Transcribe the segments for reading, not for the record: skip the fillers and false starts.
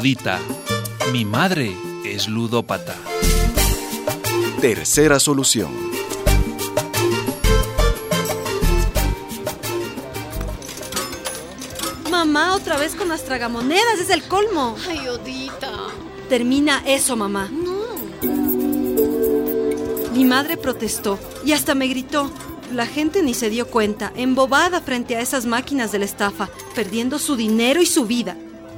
Odita, mi madre es ludópata. Tercera solución. Mamá, otra vez con las tragamonedas, es el colmo. Ay, Odita. Termina eso, mamá. No. Mi madre protestó y hasta me gritó. La gente ni se dio cuenta, embobada frente a esas máquinas de la estafa, perdiendo su dinero y su vida.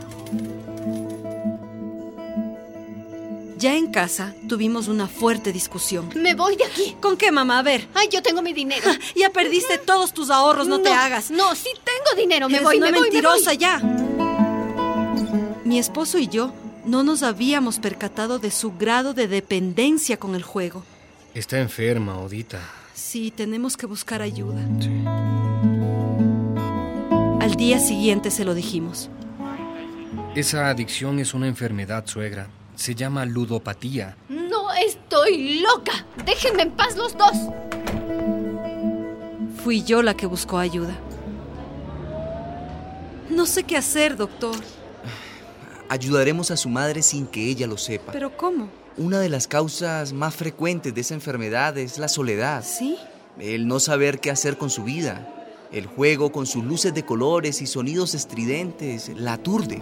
Ya en casa tuvimos una fuerte discusión. Me voy de aquí. ¿Con qué, mamá? A ver. Ay, yo tengo mi dinero. Ya perdiste todos tus ahorros, no te hagas. No, sí tengo dinero. Me Eres voy, una me voy. mentirosa ya. Mi esposo y yo no nos habíamos percatado de su grado de dependencia con el juego. Está enferma, Odita. Sí, tenemos que buscar ayuda. Sí. Al día siguiente se lo dijimos. Esa adicción es una enfermedad, suegra. Se llama ludopatía. No estoy loca. Déjenme en paz los dos. Fui yo la que buscó ayuda. No sé qué hacer, doctor. Ayudaremos a su madre sin que ella lo sepa. ¿Pero cómo? Una de las causas más frecuentes de esa enfermedad es la soledad. ¿Sí? El no saber qué hacer con su vida. El juego con sus luces de colores y sonidos estridentes la aturde.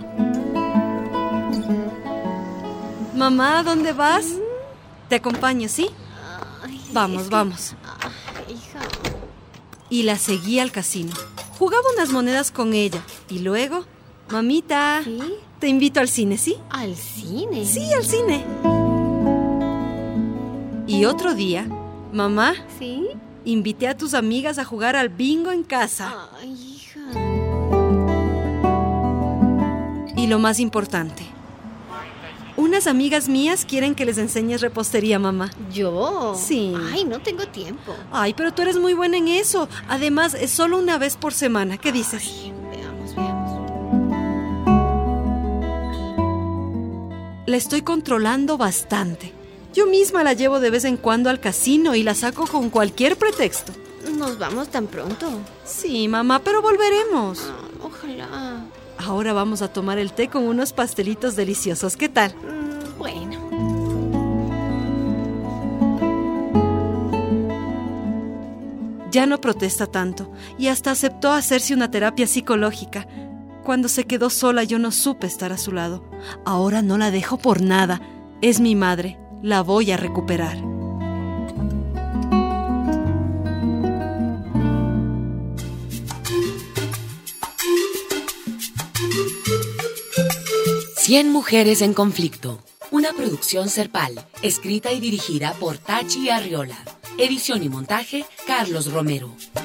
Mamá, ¿dónde vas? Te acompaño, ¿sí? Ay, Vamos, vamos. Ay, hija. Y la seguí al casino. Jugaba unas monedas con ella. Y luego, mamita, ¿Sí? te invito al cine, ¿sí? ¿Al cine? Sí, al cine. Y otro día, mamá, ¿Sí? invité a tus amigas a jugar al bingo en casa. Ay, hija. Y lo más importante, unas amigas mías quieren que les enseñes repostería, mamá. ¿Yo? Sí. Ay, no tengo tiempo. Ay, pero tú eres muy buena en eso. Además, es solo una vez por semana. ¿Qué dices? Ay, veamos. La estoy controlando bastante. Yo misma la llevo de vez en cuando al casino y la saco con cualquier pretexto. ¿Nos vamos tan pronto? Sí, mamá, pero volveremos. Ojalá. Ahora vamos a tomar el té con unos pastelitos deliciosos. ¿Qué tal? Bueno. Ya no protesta tanto y hasta aceptó hacerse una terapia psicológica. Cuando se quedó sola yo no supe estar a su lado. Ahora no la dejo por nada. Es mi madre. La voy a recuperar. Cien mujeres en conflicto. Una producción Serpal, escrita y dirigida por Tachi Arriola. Edición y montaje, Carlos Romero.